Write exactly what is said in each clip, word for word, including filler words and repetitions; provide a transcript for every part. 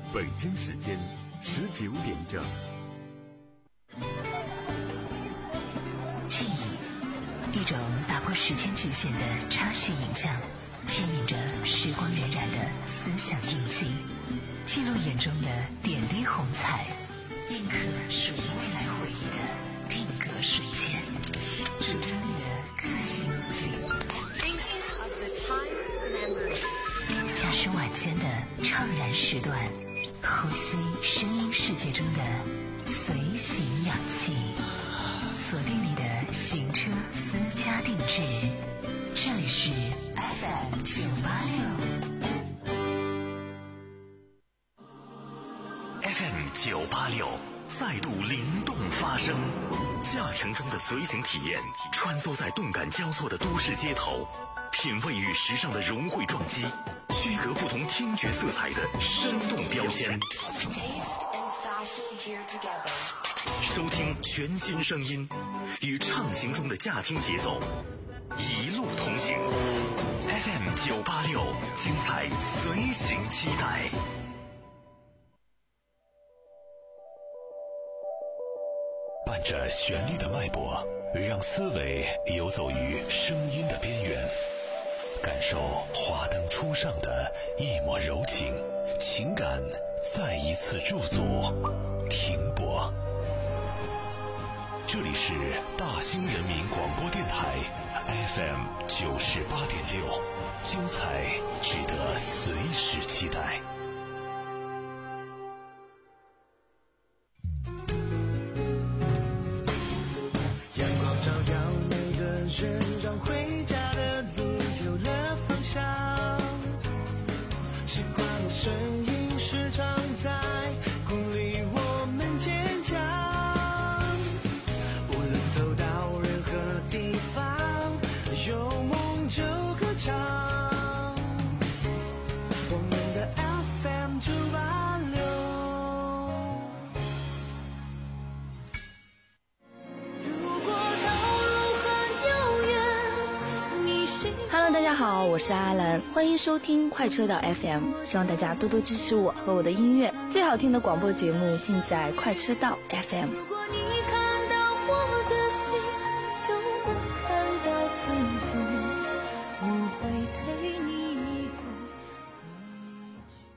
北京时间十九点整。 记忆，一种打破时间局限的插叙影像，牵引着时光荏苒的思想印记，记录眼中的点滴红彩，印刻属于未来回忆的定格瞬间，主张你的个性记忆。驾驶晚间的怅然时段，呼吸声音世界中的随行氧气，锁定你的行车私家定制，这里是 F M 九八六 F M 九八六再度灵动发声，驾乘中的随行体验，穿梭在动感交错的都市街头，品味与时尚的融汇撞击，区隔不同听觉色彩的生动标签，收听全新声音，与畅行中的驾听节奏一路同行。 F M 九八六，精彩随行期待。伴着旋律的脉搏，让思维游走于声音的边缘，感受华灯初上的一抹柔情，情感再一次驻足停泊。这里是大兴人民广播电台 F M 九十八点六，精彩值得随时期待。 阳光照耀每个人，让回家的路有了方向。习惯的声音时常在鼓励我们坚强。无论走到任何地方，有梦就歌唱。我们的 F M 九八六。 Hello， 大家好，我是阿兰，欢迎收听快车道 F M， 希望大家多多支持我和我的音乐，最好听的广播节目尽在快车道 F M。 如果你看到我的心，就能看到自己，我会陪你一同醉去。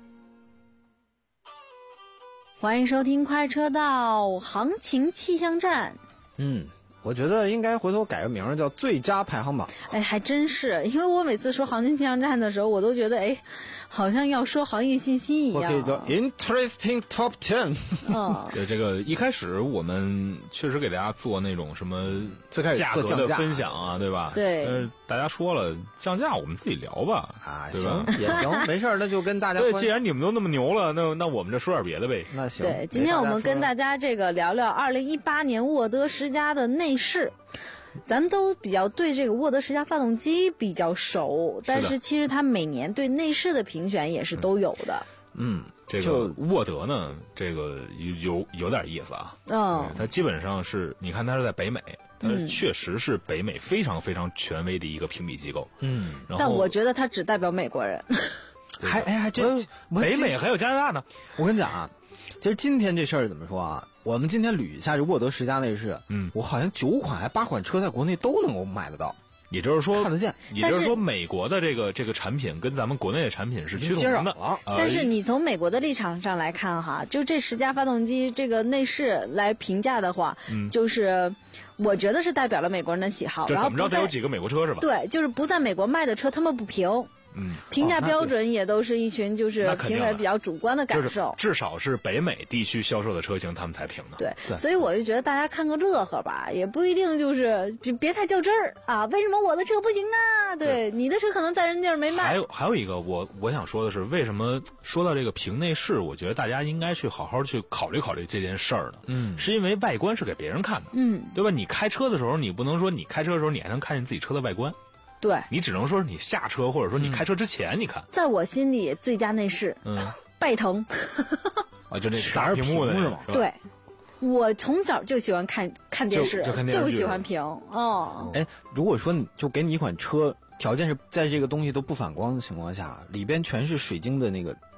欢迎收听快车道行情气象站。 嗯。我觉得应该回头改个名儿叫最佳排行榜。 哎，还真是，因为我每次说行情气象站的时候，我都觉得哎，好像要说行业信息一样。 我可以叫 Interesting Top Ten。 嗯， 对，这个一开始我们确实给大家做那种什么最开始价格的分享啊，对吧？ 对。 呃，大家说了降价，我们自己聊吧。 啊， 对吧？ 行也行，没事，那就跟大家。 对，既然你们都那么牛了，那那我们就说点别的呗。 那行。 对，今天我们跟大家这个聊聊二零一八年沃德十佳的内饰。咱们都比较对这个沃德十佳发动机比较熟，但是其实它每年对内饰的评选也是都有的。 嗯，这个沃德呢，这个有有有点意思啊。 嗯， 它基本上是，你看它是在北美，它确实是北美非常非常权威的一个评比机构。 嗯， 然后但我觉得它只代表美国人。 还哎还真， 北美还有加拿大呢。 我跟你讲啊，其实今天这事儿怎么说啊？我们今天捋一下这沃德十佳内饰， 嗯， 我好像九款还八款车在国内都能够买得到， 也就是说看得见。 也就是说，美国的这个这个产品跟咱们国内的产品是趋同的。 了呃、 但是你从美国的立场上来看哈，就这十佳发动机这个内饰来评价的话， 嗯， 就是我觉得是代表了美国人的喜好。 这怎么着得有几个美国车是吧？ 对，就是不在美国卖的车，他们不评。 嗯， 评价标准也都是一群就是评委比较主观的感受， 就是、至少是北美地区销售的车型他们才评的。 对，对，所以我就觉得大家看个乐呵吧，也不一定就是别别太较真儿啊。为什么我的车不行啊？对，你的车可能在人地儿没卖。 还有还有一个，我我想说的是，为什么说到这个评内饰，我觉得大家应该去好好去考虑考虑这件事儿呢？ 嗯， 是因为外观是给别人看的， 嗯， 对吧？你开车的时候，你不能说你开车的时候你还能看见自己车的外观。 对， 你只能说是你下车或者说你开车之前你看。 嗯、在我心里最佳内饰， 嗯， 拜腾。 啊，就那大屏幕的是吗？ 对，我从小就喜欢看看电视， 就, 就, 看电视就喜欢屏哦。 哎，如果说你就给你一款车，条件是在这个东西都不反光的情况下，里边全是水晶的那个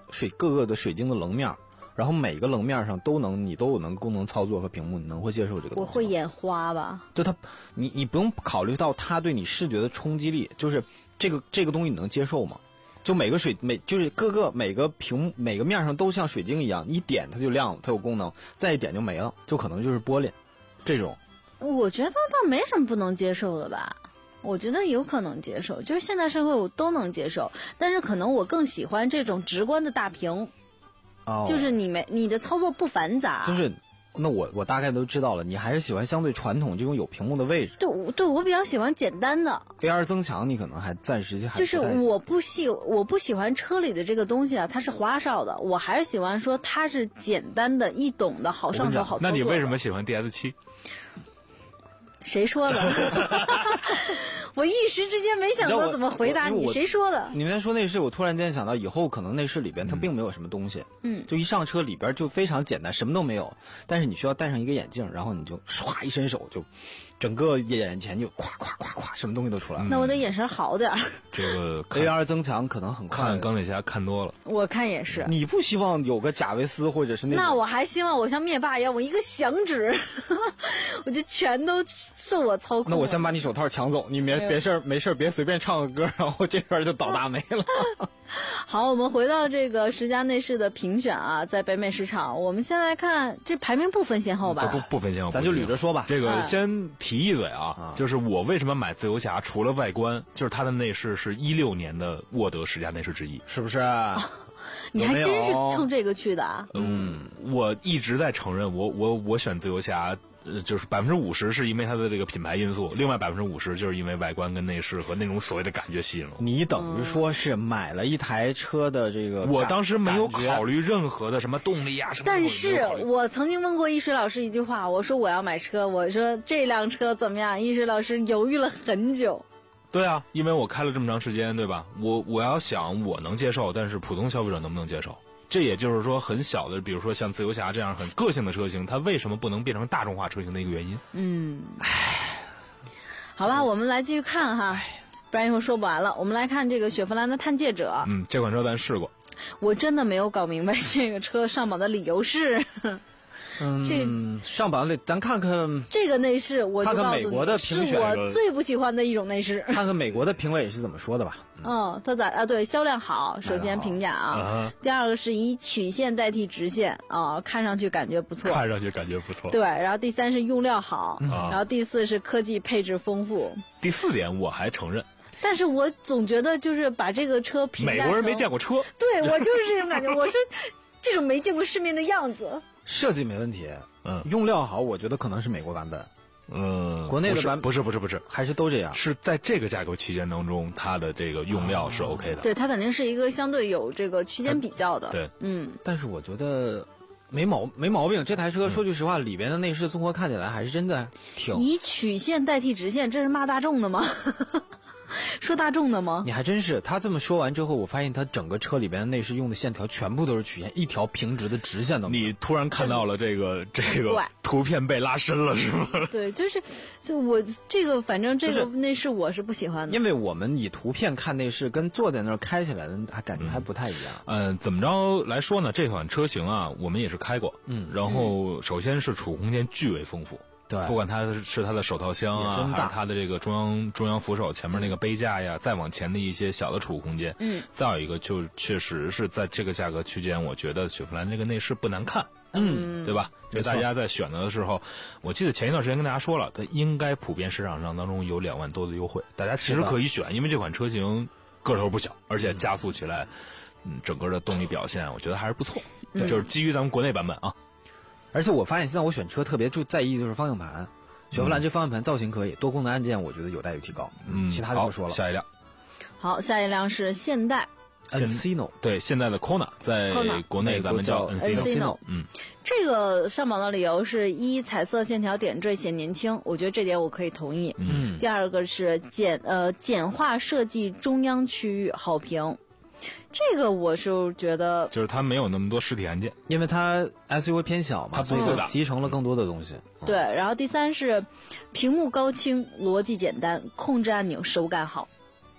水各个的水晶的棱面，然后每个棱面上都能你都有能功能操作和屏幕，你能会接受这个东西吗？ 我会眼花吧？ 就它，你你不用考虑到它对你视觉的冲击力，就是这个这个东西你能接受吗？就每个水每就是各个每个屏幕每个面上都像水晶一样，一点它就亮了，它有功能，再一点就没了，就可能就是玻璃这种。 我觉得倒没什么不能接受的吧。我觉得有可能接受，就是现代社会我都能接受，但是可能我更喜欢这种直观的大屏， 哦， 就是你没你的操作不繁杂， 就是那我我大概都知道了，你还是喜欢相对传统这种有屏幕的位置。 对对，我比较喜欢简单的。 A R 增强你可能还暂时还就是我不喜我不喜欢车里的这个东西啊，它是花哨的，我还是喜欢说它是简单的、易懂的、好上手、好操作。 那你为什么喜欢 D S 七？ 谁说的？我一时之间没想到怎么回答你。谁说的？ 你们说内饰，我突然间想到，以后可能内饰里边它并没有什么东西，嗯，就一上车里边就非常简单，什么都没有，但是你需要戴上一个眼镜，然后你就唰一伸手就。整个眼前就咵咵咵咵，什么东西都出来了。 那我得眼神好点儿。 这个 A R 增强可能很快。 看钢铁侠看多了， 我看也是。 你不希望有个贾维斯或者是那种？ 那我还希望我像灭霸一样，我一个响指，我就全都受我操控。 那我先把你手套抢走，你别别事儿没事别随便唱个歌，然后这边就倒大霉了。 好，我们回到这个十佳内饰的评选啊，在北美市场，我们先来看这排名不分先后吧？ 不不分先后， 咱就捋着说吧。 这个先提一嘴啊，就是我为什么买自由侠，除了外观，就是它的内饰是一六年的沃德十佳内饰之一， 是不是？ 你还真是冲这个去的啊？ 嗯，我一直在承认，我我我选自由侠。呃，就是百分之五十是因为它的这个品牌因素，另外百分之五十就是因为外观跟内饰和那种所谓的感觉吸引了我。 你等于说是买了一台车的这个， 我当时没有考虑任何的什么动力啊什么。 但是我曾经问过易水老师一句话，我说我要买车，我说这辆车怎么样？易水老师犹豫了很久。 对啊，因为我开了这么长时间，对吧？我我要想我能接受，但是普通消费者能不能接受？这也就是说，很小的，比如说像自由侠这样很个性的车型，它为什么不能变成大众化车型的一个原因？ 嗯，唉，好吧，我们来继续看哈，不然一会儿说不完了。我们来看这个雪佛兰的探界者。 嗯，这款车咱试过。 我真的没有搞明白这个车上榜的理由是。 嗯，这上榜的咱看看这个内饰，我就告诉你， 看看美国的评选， 是我最不喜欢的一种内饰。 看看美国的评委是怎么说的吧。 嗯，它咋啊？对，销量好，首先评价啊。第二个是以曲线代替直线啊，看上去感觉不错。 看上去感觉不错。 对，然后第三是用料好，然后第四是科技配置丰富。 第四点我还承认。 但是我总觉得就是把这个车评价美国人没见过车。 对，我就是这种感觉，我是这种没见过世面的样子。 设计没问题，嗯，用料好，我觉得可能是美国版本， 嗯， 国内的版不是不是不是， 还是都这样。 是在这个价格区间当中，它的这个用料是 OK 的。 对，它肯定是一个相对有这个区间比较的。 对， 嗯。 但是我觉得没毛没毛病，这台车说句实话，里边的内饰综合看起来还是真的挺。 以曲线代替直线，这是骂大众的吗？说大众的吗？ 你还真是。他这么说完之后，我发现他整个车里边的内饰用的线条全部都是曲线，一条平直的直线都没有。 你突然看到了这个这个图片被拉伸了是吗？ 对，就是就我这个反正这个内饰我是不喜欢的， 因为我们以图片看内饰，跟坐在那儿开起来的还感觉还不太一样。 嗯、呃，怎么着来说呢？这款车型啊，我们也是开过，嗯，然后首先是储物空间巨为丰富。 对， 不管它是它的手套箱啊，还是它的这个中央中央扶手前面那个杯架呀，嗯、再往前的一些小的储物空间，嗯，再有一个就确实是在这个价格区间，我觉得雪佛兰这个内饰不难看，嗯，对吧？这大家在选择的时候，我记得前一段时间跟大家说了，它应该普遍市场上当中有两万多的优惠，大家其实可以选，因为这款车型个头不小，而且加速起来，嗯，整个的动力表现我觉得还是不错，嗯、就是基于咱们国内版本啊。 而且我发现现在我选车特别注在意就是方向盘，雪佛兰这方向盘造型可以，多功能按键我觉得有待于提高。嗯，其他就不说了。 下一辆， 好，下一辆是现代 Encino， 对，现在的 Kona 在国内咱们叫 Encino。 嗯， 这个上榜的理由是一彩色线条点缀显年轻，我觉得这点我可以同意。嗯，第二个是简呃简化设计中央区域好评。这个我是觉得， 就是它没有那么多实体按键， 因为它 S U V 偏小嘛， 它不复杂， 集成了更多的东西。 嗯、对，然后第三是屏幕高清，逻辑简单，控制按钮手感好。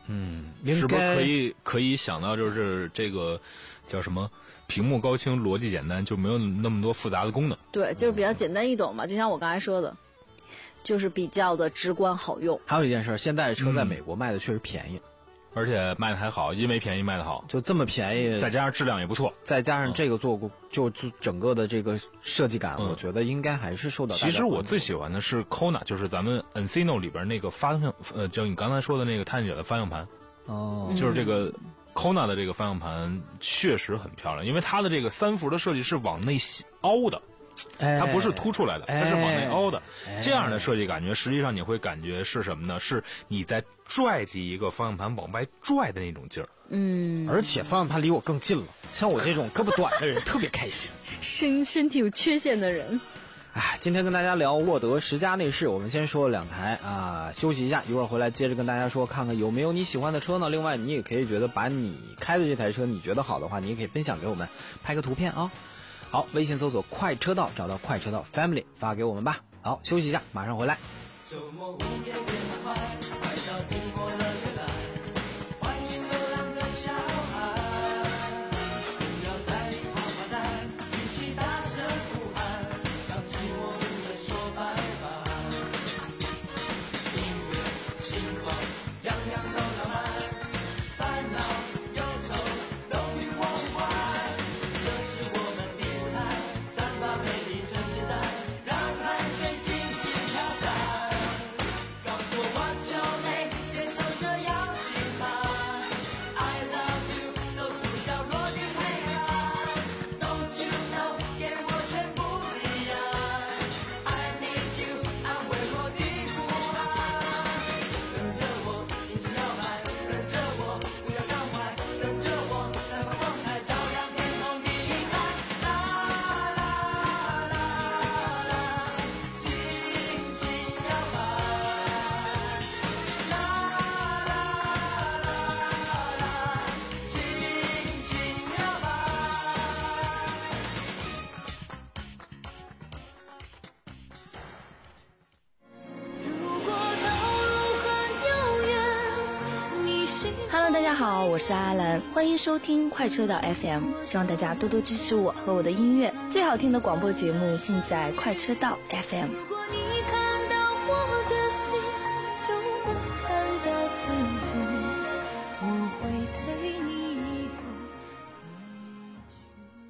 嗯，是不是可以可以想到就是这个叫什么屏幕高清逻辑简单，就没有那么多复杂的功能。 对，就是比较简单易懂嘛，就像我刚才说的，就是比较的直观好用。 还有一件事，现在的车在美国卖的确实便宜。嗯， 而且卖的还好，因为便宜卖的好， 就这么便宜， 再加上质量也不错， 再加上这个做过，就就整个的这个设计感，嗯、我觉得应该还是受到大家关注。 其实我最喜欢的是 Kona， 就是咱们 Encino 里边那个方向，呃，就你刚才说的那个探险者的方向盘， 哦， 就是这个 Kona 的这个方向盘确实很漂亮，因为它的这个三幅的设计是往内凹的。它不是凸出来的，它是往内凹的，这样的设计感觉，实际上你会感觉是什么呢？是你在拽着一个方向盘往外拽的那种劲儿。 嗯， 而且方向盘离我更近了，像我这种胳膊短的人特别开心， 身身体有缺陷的人。 哎，今天跟大家聊沃德十佳内饰，我们先说两台啊，休息一下，一会儿回来接着跟大家说，看看有没有你喜欢的车呢？另外，你也可以觉得把你开的这台车你觉得好的话，你也可以分享给我们，拍个图片啊。好，微信搜索快车道，找到快车道 Family 发给我们吧。好，休息一下，马上回来。周末午夜变得快，快到你我乐园来，欢迎流浪的小孩，不要在里跑跑蛋，一起大声呼喊，向寂寞无人说拜拜。音乐、星光，样样都浪漫，烦恼、忧愁都与我无关，这是我们的舞台，散发美丽真现在，让汗水尽情飘散。告诉我 what's your name， 接受这邀请函 I love you， 走出角落的黑暗 Don't you know， 给我全部的爱 I need you， 安慰我的孤寒。跟着我尽情摇摆，跟着我不要伤怀，跟着我散发光彩，照亮天空的阴暗。啦啦啦啦，轻轻摇摆。啦啦啦啦，轻轻摇摆。 如果道路很遥远，你是 Hello， 大家好，我是阿兰，欢迎收听快车道 F M， 希望大家多多支持我和我的音乐，最好听的广播节目尽在快车道 F M。 如果你看到我的心，就能看到自己，我会陪你一同走去。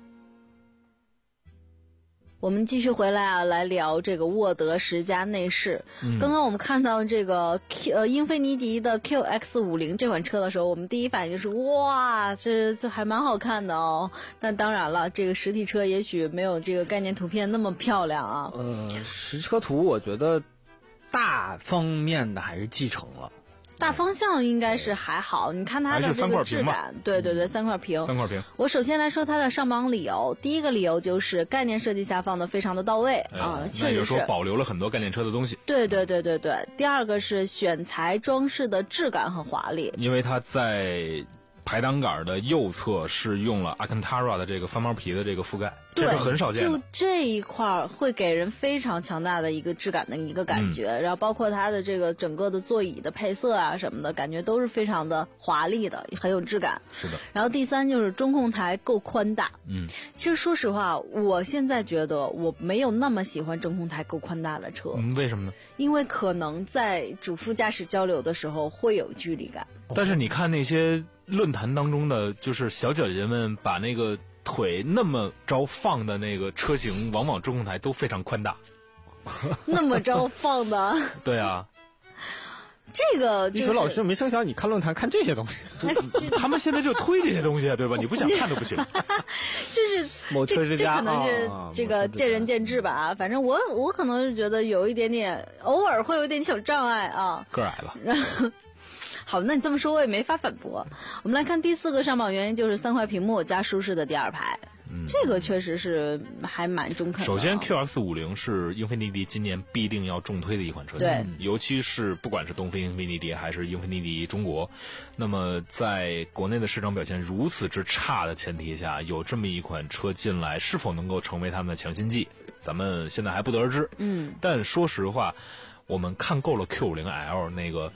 我们继续回来啊，来聊这个沃德十佳内饰。 嗯、 刚刚我们看到这个 Q 呃英菲尼迪的 Q X 五十 这款车的时候，我们第一反应就是哇，这这还蛮好看的哦。但当然了，这个实体车也许没有这个概念图片那么漂亮啊。 呃，实车图我觉得大方面的还是继承了。 大方向应该是还好，你看它的这个质感，对对对，三块屏。 三块屏。 我首先来说它的上榜理由，第一个理由就是概念设计下放的非常的到位、哎、啊，确实是。 那就是说保留了很多概念车的东西。 对对对对对。第二个是选材装饰的质感很华丽， 因为它在排挡杆的右侧是用了 Alcantara 的这个翻毛皮的这个覆盖，这是很少见的。 就这一块会给人非常强大的一个质感的一个感觉、嗯、然后包括它的这个整个的座椅的配色啊什么的，感觉都是非常的华丽的，很有质感。 是的。 然后第三就是中控台够宽大。 嗯， 其实说实话，我现在觉得我没有那么喜欢中控台够宽大的车。 嗯，为什么呢？ 因为可能在主副驾驶交流的时候会有距离感。 但是你看那些论坛当中的就是小姐姐们把那个腿那么着放的那个车型，往往中控台都非常宽大。 那么着放的？ 对啊。 这个一说老师没成想你看论坛看这些东西， 他们现在就推这些东西，对吧？你不想看都不行。 就是某车之家， 这可能是这个见仁见智吧。啊、反正我我可能是觉得有一点点，偶尔会有一点小障碍啊。 个矮了。 好，那你这么说我也没法反驳。我们来看第四个上榜原因，就是三块屏幕加舒适的第二排。嗯，这个确实是还蛮中肯的。 首先 Q X 五十 是英菲尼迪今年必定要重推的一款车型， 对， 尤其是不管是东非英菲尼迪还是英菲尼迪中国，那么在国内的市场表现如此之差的前提下，有这么一款车进来，是否能够成为他们的强心剂，咱们现在还不得而知。 嗯， 但说实话，我们看够了 Q 五十 L 那个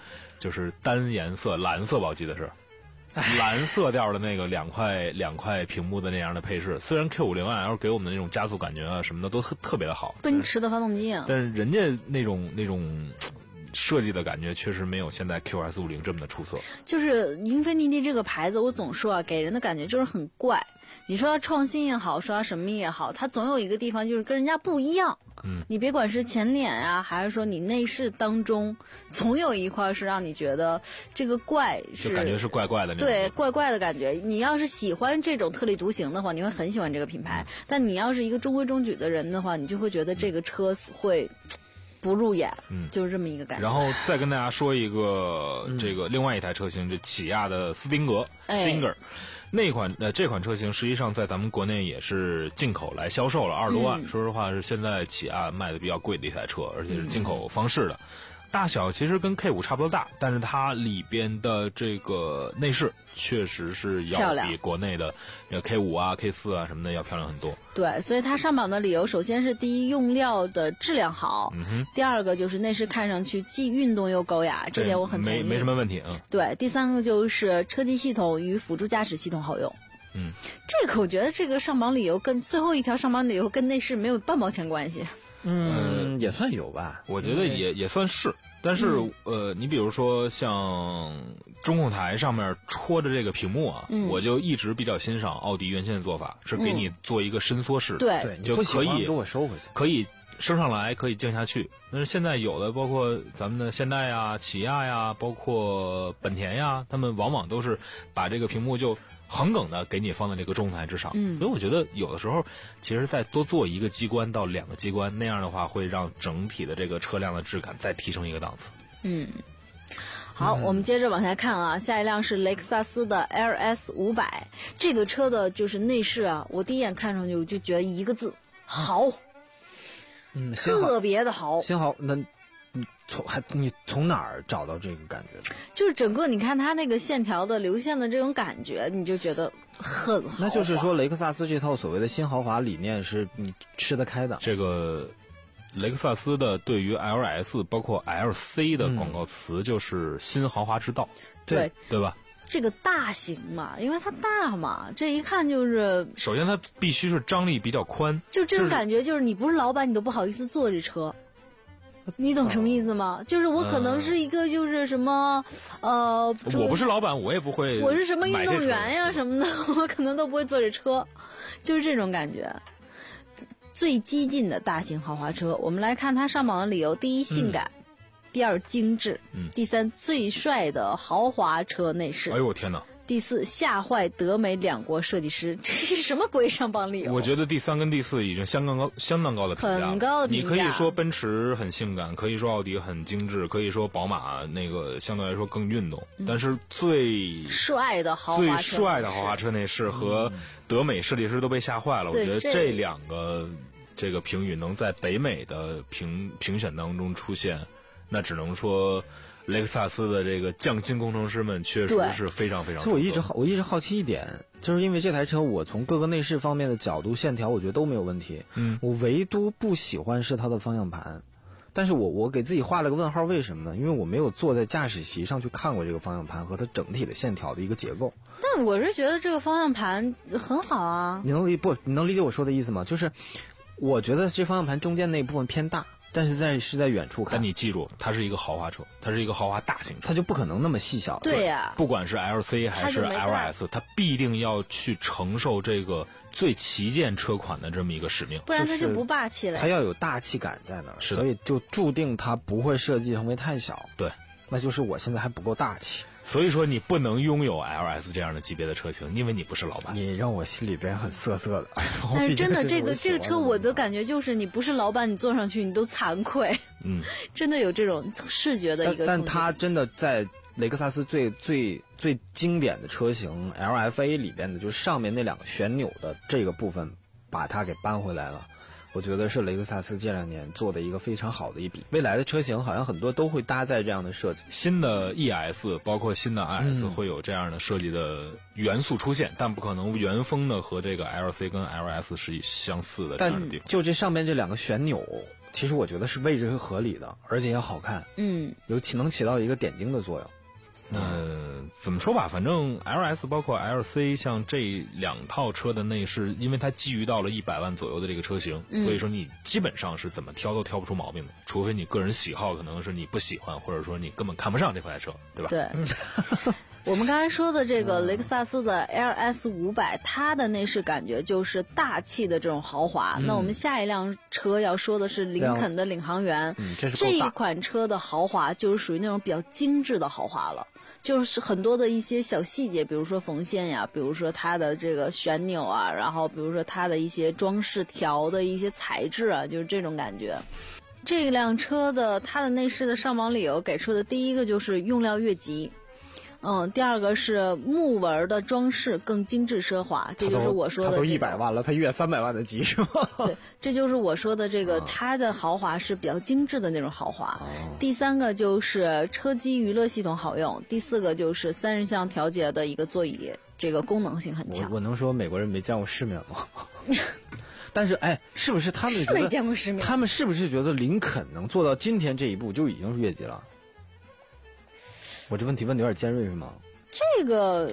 就是单颜色蓝色吧，我记得是。蓝色调的那个两块两块屏幕的那样的配饰，虽然 Q 五零 L 给我们的那种加速感觉啊什么的都特特别的好， 奔驰的发动机啊， 但是人家那种那种设计的感觉确实没有现在 Q S 五十 这么的出色。 就是英菲尼迪这个牌子，我总说啊，给人的感觉就是很怪。你说它创新也好，说它什么也好，它总有一个地方就是跟人家不一样。 嗯， 你别管是前脸啊，还是说你内饰当中，总有一块是让你觉得这个怪是， 就感觉是怪怪的那种。 对，怪怪的感觉。你要是喜欢这种特立独行的话，你会很喜欢这个品牌。嗯、但你要是一个中规中矩的人的话，你就会觉得这个车会不入眼。嗯，就是这么一个感觉。 然后再跟大家说一个、嗯、这个另外一台车型，这起亚的斯汀格 ，Stinger。哎那款呃这款车型实际上在咱们国内也是进口来销售了二十多万、嗯，说实话是现在起亚卖的比较贵的一台车，而且是进口方式的。嗯、大小其实跟 K 五 差不多大，但是它里边的这个内饰确实是要比国内的 K 五 啊 K 四 啊什么的要漂亮很多。 对，所以它上榜的理由，首先是第一用料的质量好， 嗯哼， 第二个就是内饰看上去既运动又高雅，这点我很同意， 没没什么问题啊、嗯。 对，第三个就是车机系统与辅助驾驶系统好用。 嗯， 这个我觉得这个上榜理由跟最后一条上榜理由跟内饰没有半毛钱关系。 嗯，也算有吧， 我觉得也也算是。但是、嗯、呃，你比如说像中控台上面戳着这个屏幕啊、嗯，我就一直比较欣赏奥迪原先的做法，是给你做一个伸缩式的， 对、 嗯，就可以给我收回去， 可以升上来，可以降下去。但是现在有的，包括咱们的现代呀、起亚呀，包括本田呀，他们往往都是把这个屏幕就横梗的给你放在这个中控台之上， 嗯， 所以我觉得有的时候，其实再多做一个机关到两个机关，那样的话会让整体的这个车辆的质感再提升一个档次。 嗯，好、嗯，我们接着往下看啊，下一辆是雷克萨斯的 L S 五百，这个车的就是内饰啊，我第一眼看上去我就觉得一个字豪， 嗯， 特别的豪， 新豪那。你从还你从哪儿找到这个感觉的？ 就是整个你看它那个线条的流线的这种感觉，你就觉得很豪华。 那就是说雷克萨斯这套所谓的新豪华理念是你吃得开的。 这个雷克萨斯的对于 L S 包括 L C 的广告词就是新豪华之道， 嗯、对对吧？ 这个大型嘛，因为它大嘛，这一看就是首先它必须是张力比较宽， 就这种感觉，就是你不是老板你都不好意思坐这车。你懂什么意思吗？哦、就是我可能是一个就是什么，呃， 我不是老板，我也不会。 我是什么运动员呀什么的，我可能都不会坐这车，就是这种感觉。最激进的大型豪华车，我们来看它上榜的理由：第一，性感；嗯、第二，精致； 嗯、 第三，最帅的豪华车内饰。 哎呦我天哪！ 第四，吓坏德美两国设计师，这是什么鬼上榜理由？ 我觉得第三跟第四已经相当高、相当高的评价， 很高的评价。你可以说奔驰很性感，可以说奥迪很精致，可以说宝马那个相对来说更运动，嗯、但是最帅的豪华车最帅的豪华车内饰和德美设计师都被吓坏了。 嗯、 我觉得这两个这个评语能在北美的评评选当中出现，那只能说。雷克萨斯的这个匠心工程师们确实是非常非常。 所以我一直好，我一直好奇一点，就是因为这台车，我从各个内饰方面的角度、线条，我觉得都没有问题。 嗯， 我唯独不喜欢是它的方向盘，但是我我给自己画了个问号，为什么呢？因为我没有坐在驾驶席上去看过这个方向盘和它整体的线条的一个结构。 但我是觉得这个方向盘很好啊。 你能理不？你能理解我说的意思吗？就是我觉得这方向盘中间那一部分偏大。但是在是在远处看， 但你记住，它是一个豪华车，它是一个豪华大型车， 它就不可能那么细小。 对呀、啊， 不管是 L C 还是 L S， 它必定要去承受这个最旗舰车款的这么一个使命， 不然它就不霸气了。 它要有大气感在那儿， 是所以就注定它不会设计成为太小。 对， 那就是我现在还不够大气。 所以说你不能拥有 L S 这样的级别的车型，因为你不是老板。 你让我心里边很涩涩的。 但是真的，这个这个车我的感觉就是你不是老板，你坐上去你都惭愧。 嗯， 真的有这种视觉的一个。 但但它真的在雷克萨斯最最最经典的车型 L F A 里边的，就是上面那两个旋钮的这个部分，把它给搬回来了。我觉得是雷克萨斯这两年做的一个非常好的一笔。未来的车型好像很多都会搭载这样的设计， 新的 E S 包括新的 I S、嗯、会有这样的设计的元素出现，但不可能原封的和这个 L C 跟 L S 是相似的这样的地方。 但就这上面这两个旋钮， 其实我觉得是位置是合理的，而且也好看， 嗯， 有起能起到一个点睛的作用。 呃，怎么说吧，反正 L S 包括 L C 像这两套车的内饰，因为它基于到了一百万左右的这个车型， 嗯、 所以说你基本上是怎么挑都挑不出毛病的，除非你个人喜好可能是你不喜欢，或者说你根本看不上这台车，对吧？ 对。我们刚才说的这个雷克萨斯的 L S 五百，它的内饰感觉就是大气的这种豪华。嗯、那我们下一辆车要说的是林肯的领航员， 嗯、这, 这一款车的豪华就是属于那种比较精致的豪华了。就是很多的一些小细节，比如说缝线呀，比如说它的这个旋钮啊，然后比如说它的一些装饰条的一些材质啊，就是这种感觉。这辆车的它的内饰的上榜理由给出的第一个就是用料越级。嗯，第二个是木纹的装饰更精致奢华，这就是我说的、这个。 它都一百万了，它越三百万的级是吗？ 对，这就是我说的这个， 啊、 它的豪华是比较精致的那种豪华。哦、第三个就是车机娱乐系统好用，第四个就是三十项调节的一个座椅，这个功能性很强。 我我能说美国人没见过世面吗？但是哎，是不是他们觉得是没见过世面？ 他们是不是觉得林肯能做到今天这一步就已经是越级了？我这问题问的有点尖锐是吗？ 这个，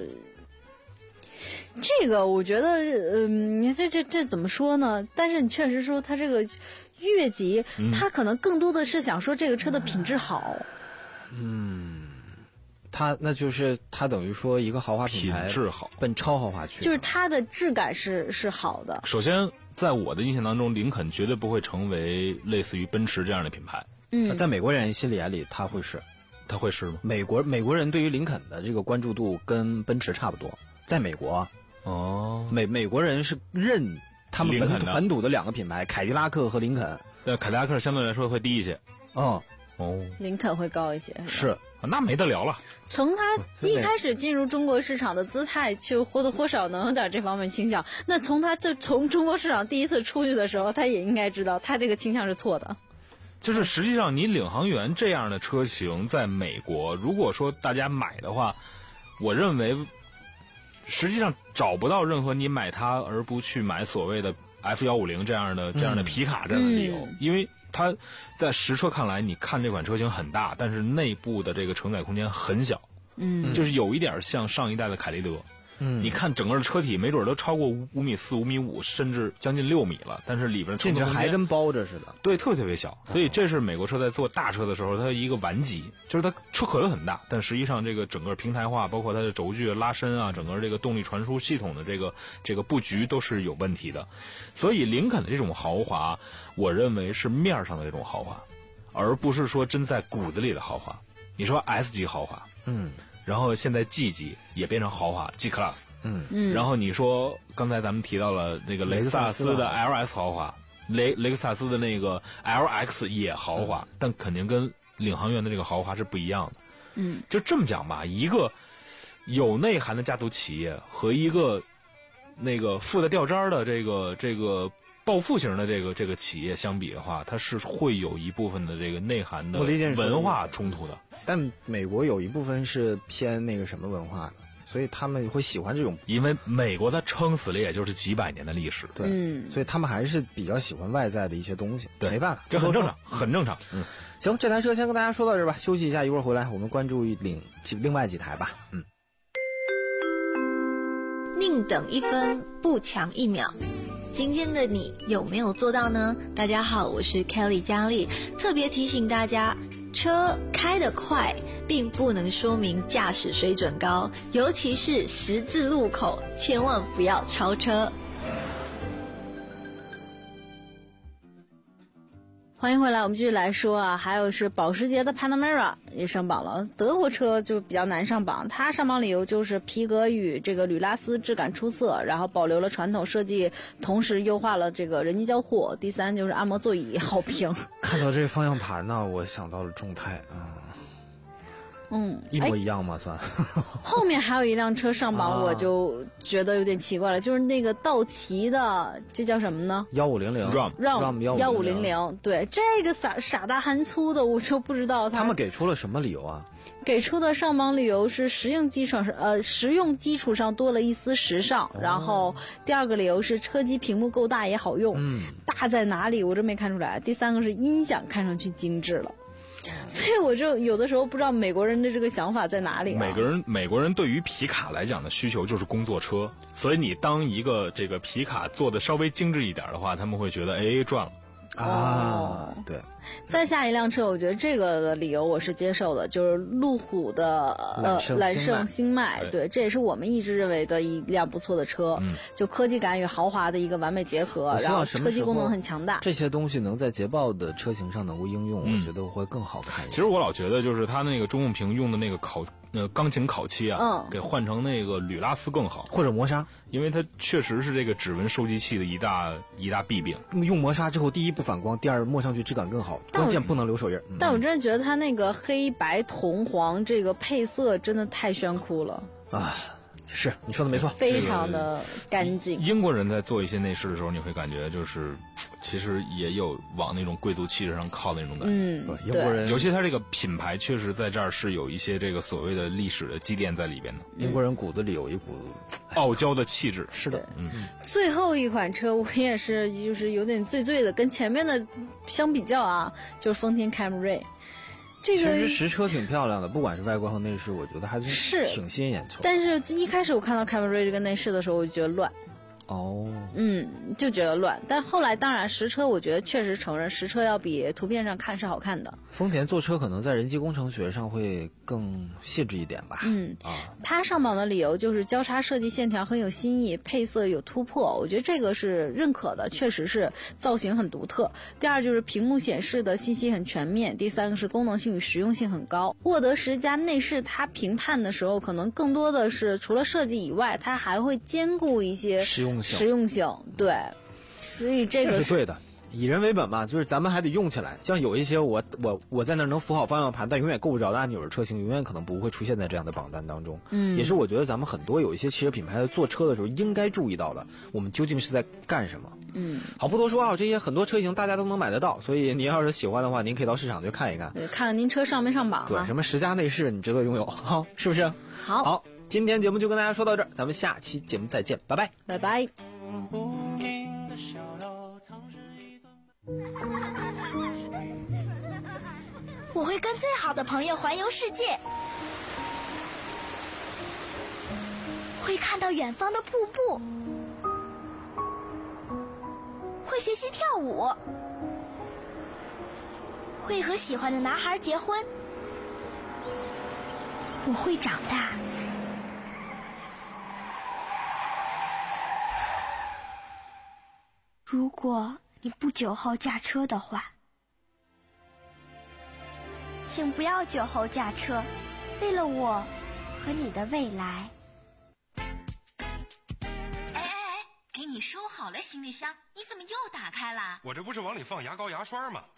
这个我觉得，嗯、呃，这这这怎么说呢？但是你确实说它这个越级，嗯、它可能更多的是想说这个车的品质好。 嗯，它那就是它等于说一个豪华品牌品质好， 奔超豪华去， 就是它的质感是是好的。 首先，在我的印象当中，林肯绝对不会成为类似于奔驰这样的品牌。 嗯， 在美国人心里眼里，它会是。 他会是吗？ 美国美国人对于林肯的这个关注度跟奔驰差不多，在美国， 哦， 美美国人是认他们本土本土的两个品牌，凯迪拉克和林肯。 对，凯迪拉克相对来说会低一些。 嗯， 哦， 林肯会高一些。 是， 那没得聊了。 从他一开始进入中国市场的姿态，就或多或少能有点这方面倾向。那从他就从中国市场第一次出去的时候，他也应该知道他这个倾向是错的。 就是实际上，你领航员这样的车型在美国，如果说大家买的话，我认为实际上找不到任何你买它而不去买所谓的 F 一五零 这样的这样的皮卡这样的理由， 嗯、 因为它在实车看来，你看这款车型很大，但是内部的这个承载空间很小， 嗯， 就是有一点像上一代的凯雷德。 嗯， 你看整个的车体没准都超过五五米四、五米五，甚至将近六米了，但是里边进去还跟包着似的。 对，特别特别小。所以这是美国车在做大车的时候，它一个顽疾，就是它车壳子很大，但实际上这个整个平台化，包括它的轴距拉伸啊，整个这个动力传输系统的这个这个布局都是有问题的。所以林肯的这种豪华，我认为是面上的这种豪华，而不是说真在骨子里的豪华。你说 S 级豪华， 嗯。 然后现在 G 级也变成豪华 G Class， 嗯嗯， 然后你说刚才咱们提到了那个雷克萨斯的 L S 豪华，雷雷克萨斯的那个 L X 也豪华，嗯、但肯定跟领航员的这个豪华是不一样的。 嗯， 就这么讲吧，一个有内涵的家族企业和一个那个富的掉渣的这个这个暴富型的这个这个企业相比的话，它是会有一部分的这个内涵的文化冲突的。 但美国有一部分是偏那个什么文化的，所以他们会喜欢这种， 因为美国它撑死了也就是几百年的历史， 对， 嗯， 所以他们还是比较喜欢外在的一些东西， 对， 没办法， 这很正常，很正常。 嗯，行，这台车先跟大家说到这儿吧，休息一下，一会儿回来我们关注另另外几台吧。嗯， 宁等一分，不抢一秒。今天的你有没有做到呢？大家好，我是 Kelly 佳丽，特别提醒大家，车开得快并不能说明驾驶水准高，尤其是十字路口，千万不要超车。 欢迎回来，我们继续来说啊，还有是保时捷的 Panamera 也上榜了。德国车就比较难上榜，它上榜理由就是皮革与这个铝拉丝质感出色，然后保留了传统设计，同时优化了这个人机交互。第三就是按摩座椅，好评。 看到这个方向盘呢，我想到了众泰啊。嗯嗯， 一模一样吗？算。 后面还有一辆车上榜，我就觉得有点奇怪了，就是那个道奇的，这叫什么呢？ 幺五零零 Ram Ram 幺五零零，对，这个傻傻大憨粗的，我就不知道他他们给出了什么理由啊？ 给出的上榜理由是实用基础上，呃，实用基础上多了一丝时尚。 哦、 然后第二个理由是车机屏幕够大也好用。 嗯， 大大在哪里，我真没看出来。第三个是音响看上去精致了。所以我就有的时候不知道美国人的这个想法在哪里、啊。 美国人美国人对于皮卡来讲的需求就是工作车，所以你当一个这个皮卡做的稍微精致一点的话，他们会觉得哎赚了。 啊，对。 再下一辆车，我觉得这个的理由我是接受的，就是路虎的呃揽胜星脉，对，这也是我们一直认为的一辆不错的车，嗯、就科技感与豪华的一个完美结合，然后科技功能很强大。 这些东西能在捷豹的车型上能够应用，嗯、我觉得会更好看一些。 其实我老觉得就是它那个中控屏用的那个烤呃钢琴烤漆啊，嗯，给换成那个铝拉丝更好， 或者磨砂， 因为它确实是这个指纹收集器的一大一大弊病。 用磨砂之后，第一不反光，第二摸上去质感更好，关键不能留手印。 嗯、但我真的觉得它那个黑白铜黄这个配色真的太炫酷了啊！是你说的没错， 非常的干净。 英国人在做一些内饰的时候，你会感觉就是其实也有往那种贵族气质上靠的那种感觉。 嗯， 英国人尤其他这个品牌确实在这儿是有一些这个所谓的历史的积淀在里边的。 英国人骨子里有一股傲娇的气质。 是的， 嗯。最后一款车我也是就是有点醉醉的，跟前面的相比较啊，就是丰田凯美瑞。这个其实实车挺漂亮的，不管是外观和内饰，我觉得还是挺吸引眼球。 但是一开始我看到凯美瑞这个内饰的时候，我就觉得乱。 哦， 嗯，就觉得乱。但后来当然实车，我觉得确实承认实车要比图片上看是好看的。 丰田做车可能在人机工程学上会更细致一点吧。 嗯啊，它上榜的理由就是交叉设计线条很有新意，配色有突破，我觉得这个是认可的，确实是造型很独特。第二就是屏幕显示的信息很全面，第三个是功能性与实用性很高。沃德十佳内饰它评判的时候，可能更多的是除了设计以外，它还会兼顾一些实用性。 实用性，对，所以这个是对的。以人为本嘛，就是咱们还得用起来。像有一些我我我在那儿能扶好方向盘，但永远够不着的按钮的车型，永远可能不会出现在这样的榜单当中。嗯，也是我觉得咱们很多有一些汽车品牌在做车的时候应该注意到的，我们究竟是在干什么。 嗯， 好，不多说啊，这些很多车型大家都能买得到，所以您要是喜欢的话，您可以到市场去看一看， 对，看看您车上没上榜、啊。 对，什么十佳内饰你值得拥有，好，是不是？ 好， 好，今天节目就跟大家说到这儿，咱们下期节目再见，拜拜， 拜拜。 我会跟最好的朋友环游世界，会看到远方的瀑布，会学习跳舞，会和喜欢的男孩结婚。我会长大。如果你不酒后驾车的话，请不要酒后驾车，为了我和你的未来。 哎哎哎，给你收好了行李箱，你怎么又打开了？ 我这不是往里放牙膏牙刷吗？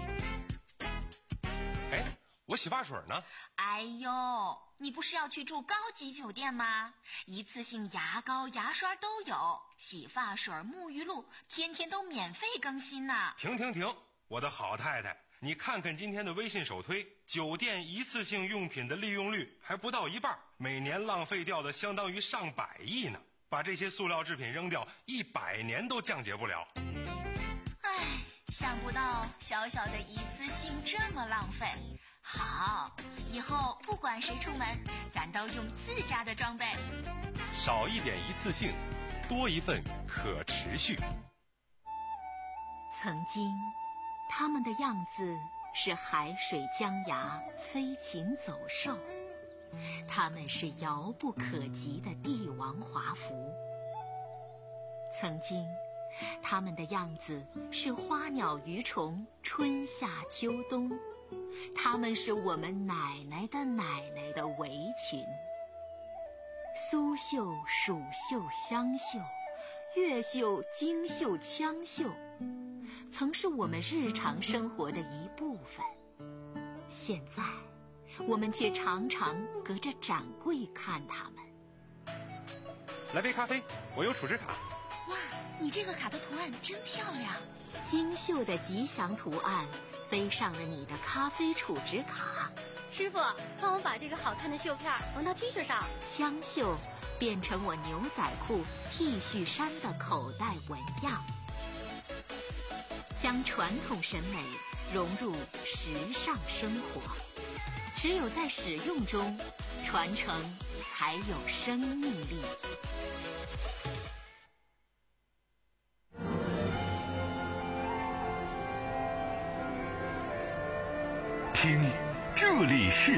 哎，我洗发水呢？ 哎呦，你不是要去住高级酒店吗？一次性牙膏牙刷都有，洗发水沐浴露天天都免费更新呢。 停停停，我的好太太，你看看今天的微信首推，酒店一次性用品的利用率还不到一半，每年浪费掉的相当于上百亿呢。把这些塑料制品扔掉，一百年都降解不了。 唉，想不到小小的一次性这么浪费。好，以后不管谁出门，咱都用自家的装备。 少一点一次性，多一份可持续。 曾经他们的样子是海水江崖，飞禽走兽，他们是遥不可及的帝王华服。曾经他们的样子是花鸟鱼虫，春夏秋冬，他们是我们奶奶的奶奶的围裙。苏绣、蜀绣、湘绣，越绣、京绣、羌绣，曾是我们日常生活的一部分。现在我们却常常隔着展柜看他们。 来杯咖啡，我有储值卡。 哇，你这个卡的图案真漂亮，精绣的吉祥图案飞上了你的咖啡储值卡。 师傅，帮我把这个好看的绣片缝到 T 恤上。 枪绣变成我牛仔裤、T 恤衫的口袋纹样。 将传统审美融入时尚生活。只有在使用中，传承才有生命力。 听，这里是